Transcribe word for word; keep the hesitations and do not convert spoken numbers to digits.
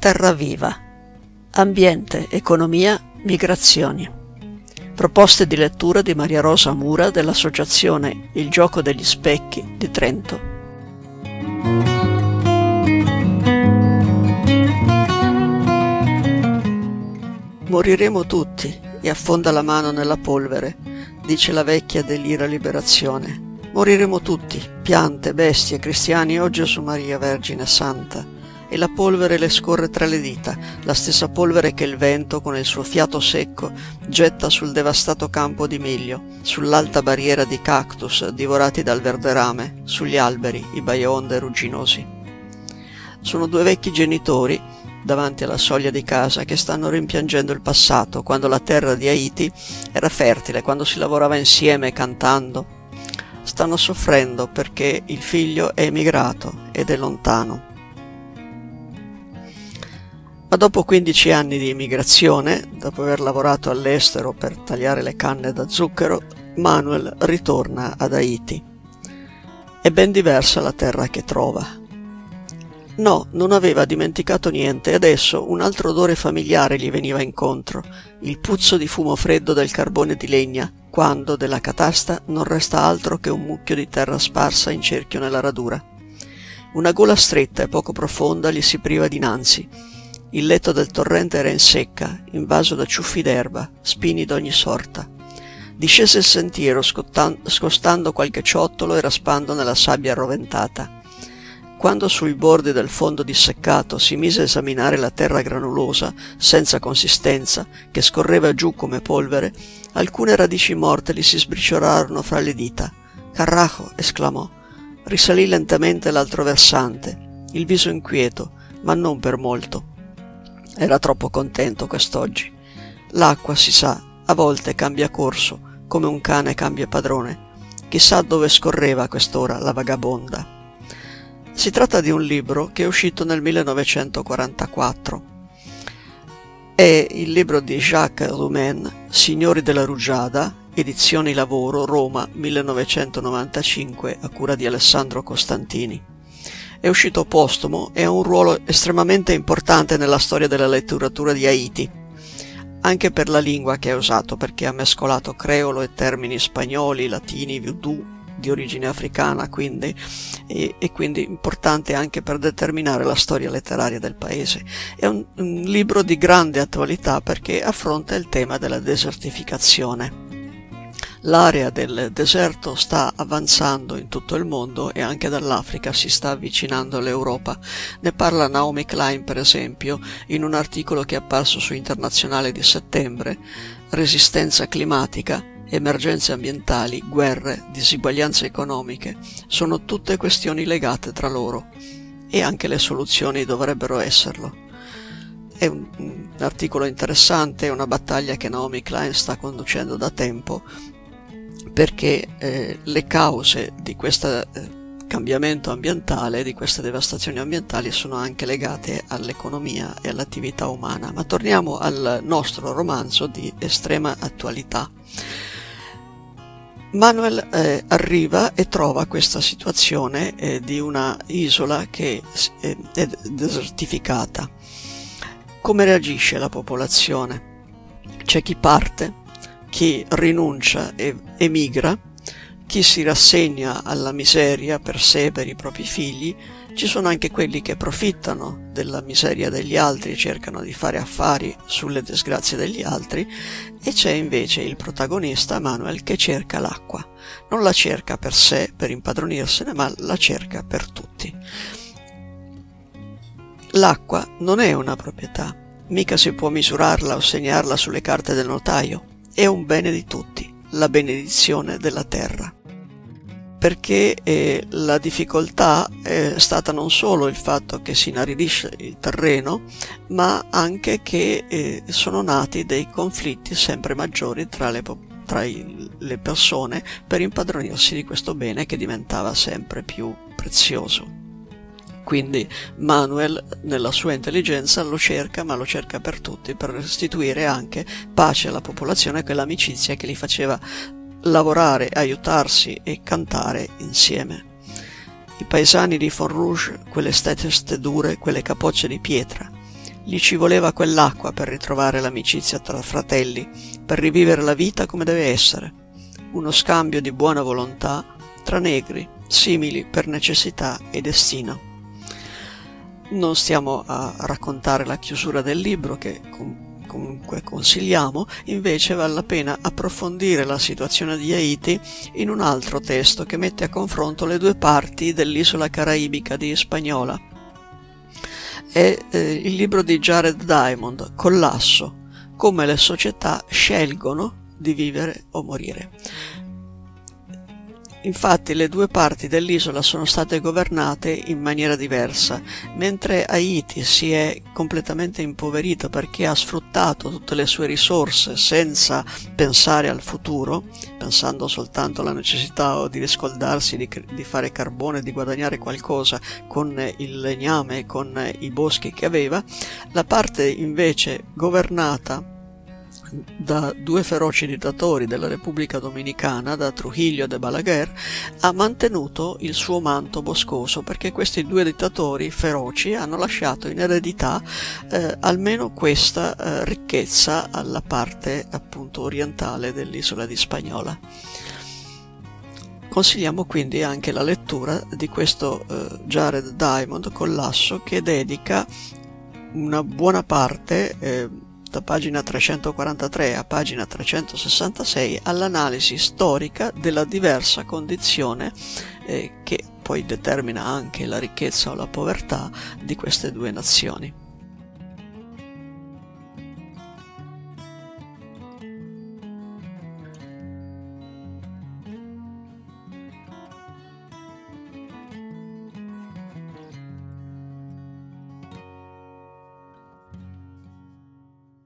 Terra Viva. Ambiente, economia, migrazioni. Proposte di lettura di Maria Rosa Mura dell'Associazione Il Gioco degli Specchi di Trento. Moriremo tutti, e affonda la mano nella polvere, dice la vecchia dell'Ira Liberazione. Moriremo tutti, piante, bestie, cristiani o Gesù Maria Vergine Santa. E la polvere le scorre tra le dita, la stessa polvere che il vento, con il suo fiato secco, getta sul devastato campo di miglio, sull'alta barriera di cactus divorati dal verderame, sugli alberi, i bionde rugginosi. Sono due vecchi genitori, davanti alla soglia di casa, che stanno rimpiangendo il passato, quando la terra di Haiti era fertile, quando si lavorava insieme cantando. Stanno soffrendo perché il figlio è emigrato ed è lontano. Ma dopo quindici anni di immigrazione, dopo aver lavorato all'estero per tagliare le canne da zucchero, Manuel ritorna ad Haiti. È ben diversa la terra che trova. No, non aveva dimenticato niente e adesso un altro odore familiare gli veniva incontro, il puzzo di fumo freddo del carbone di legna, quando della catasta non resta altro che un mucchio di terra sparsa in cerchio nella radura. Una gola stretta e poco profonda gli si priva dinanzi. Il letto del torrente era in secca, invaso da ciuffi d'erba, spini d'ogni sorta. Discese il sentiero scostando qualche ciottolo e raspando nella sabbia arroventata. Quando sui bordi del fondo disseccato si mise a esaminare la terra granulosa, senza consistenza, che scorreva giù come polvere, alcune radici morte gli si sbriciolarono fra le dita. «Carrajo!» esclamò. Risalì lentamente l'altro versante, il viso inquieto, ma non per molto. Era troppo contento quest'oggi. L'acqua, si sa, a volte cambia corso, come un cane cambia padrone. Chissà dove scorreva a quest'ora la vagabonda. Si tratta di un libro che è uscito nel millenovecentoquarantaquattro. È il libro di Jacques Roumain, Signori della Rugiada, Edizioni Lavoro, Roma, millenovecentonovantacinque, a cura di Alessandro Costantini. È uscito postumo e ha un ruolo estremamente importante nella storia della letteratura di Haiti, anche per la lingua che ha usato, perché ha mescolato creolo e termini spagnoli, latini, voodoo, di origine africana, quindi, e, e quindi importante anche per determinare la storia letteraria del paese. È un, un libro di grande attualità perché affronta il tema della desertificazione. L'area del deserto sta avanzando in tutto il mondo e anche dall'Africa si sta avvicinando all'Europa. Ne parla Naomi Klein, per esempio, in un articolo che è apparso su Internazionale di settembre. Resistenza climatica, emergenze ambientali, guerre, disuguaglianze economiche sono tutte questioni legate tra loro e anche le soluzioni dovrebbero esserlo. È un, un articolo interessante, è una battaglia che Naomi Klein sta conducendo da tempo, perché eh, le cause di questo eh, cambiamento ambientale, di queste devastazioni ambientali, sono anche legate all'economia e all'attività umana. Ma torniamo al nostro romanzo di estrema attualità. Manuel eh, arriva e trova questa situazione eh, di una isola che è, è desertificata. Come reagisce la popolazione? C'è chi parte, chi rinuncia e emigra, chi si rassegna alla miseria per sé e per i propri figli. Ci sono anche quelli che approfittano della miseria degli altri e cercano di fare affari sulle disgrazie degli altri, e c'è invece il protagonista Manuel che cerca l'acqua. Non la cerca per sé, per impadronirsene, ma la cerca per tutti. L'acqua non è una proprietà, mica si può misurarla o segnarla sulle carte del notaio. È un bene di tutti, la benedizione della terra. Perché eh, la difficoltà è stata non solo il fatto che si inaridisce il terreno, ma anche che eh, sono nati dei conflitti sempre maggiori tra le, tra i, le persone per impadronirsi di questo bene che diventava sempre più prezioso. Quindi Manuel, nella sua intelligenza, lo cerca, ma lo cerca per tutti, per restituire anche pace alla popolazione, quell'amicizia che li faceva lavorare, aiutarsi e cantare insieme. I paesani di Font Rouge, quelle teste dure, quelle capocce di pietra, Gli ci voleva quell'acqua per ritrovare l'amicizia tra fratelli, per rivivere la vita come deve essere, uno scambio di buona volontà tra negri, simili per necessità e destino. Non stiamo a raccontare la chiusura del libro, che com- comunque consigliamo, invece vale la pena approfondire la situazione di Haiti in un altro testo che mette a confronto le due parti dell'isola caraibica di Hispaniola. È eh, il libro di Jared Diamond, Collasso, come le società scelgono di vivere o morire. Infatti le due parti dell'isola sono state governate in maniera diversa, mentre Haiti si è completamente impoverito perché ha sfruttato tutte le sue risorse senza pensare al futuro, pensando soltanto alla necessità di riscaldarsi, di, di fare carbone, di guadagnare qualcosa con il legname, con i boschi che aveva. La parte invece governata da due feroci dittatori della Repubblica Dominicana, da Trujillo e de Balaguer, ha mantenuto il suo manto boscoso, perché questi due dittatori feroci hanno lasciato in eredità eh, almeno questa eh, ricchezza alla parte appunto orientale dell'isola di Hispaniola. Consigliamo quindi anche la lettura di questo eh, Jared Diamond, Collasso, che dedica una buona parte eh, da pagina trecentoquarantatré a pagina trecentosessantasei all'analisi storica della diversa condizione eh, che poi determina anche la ricchezza o la povertà di queste due nazioni.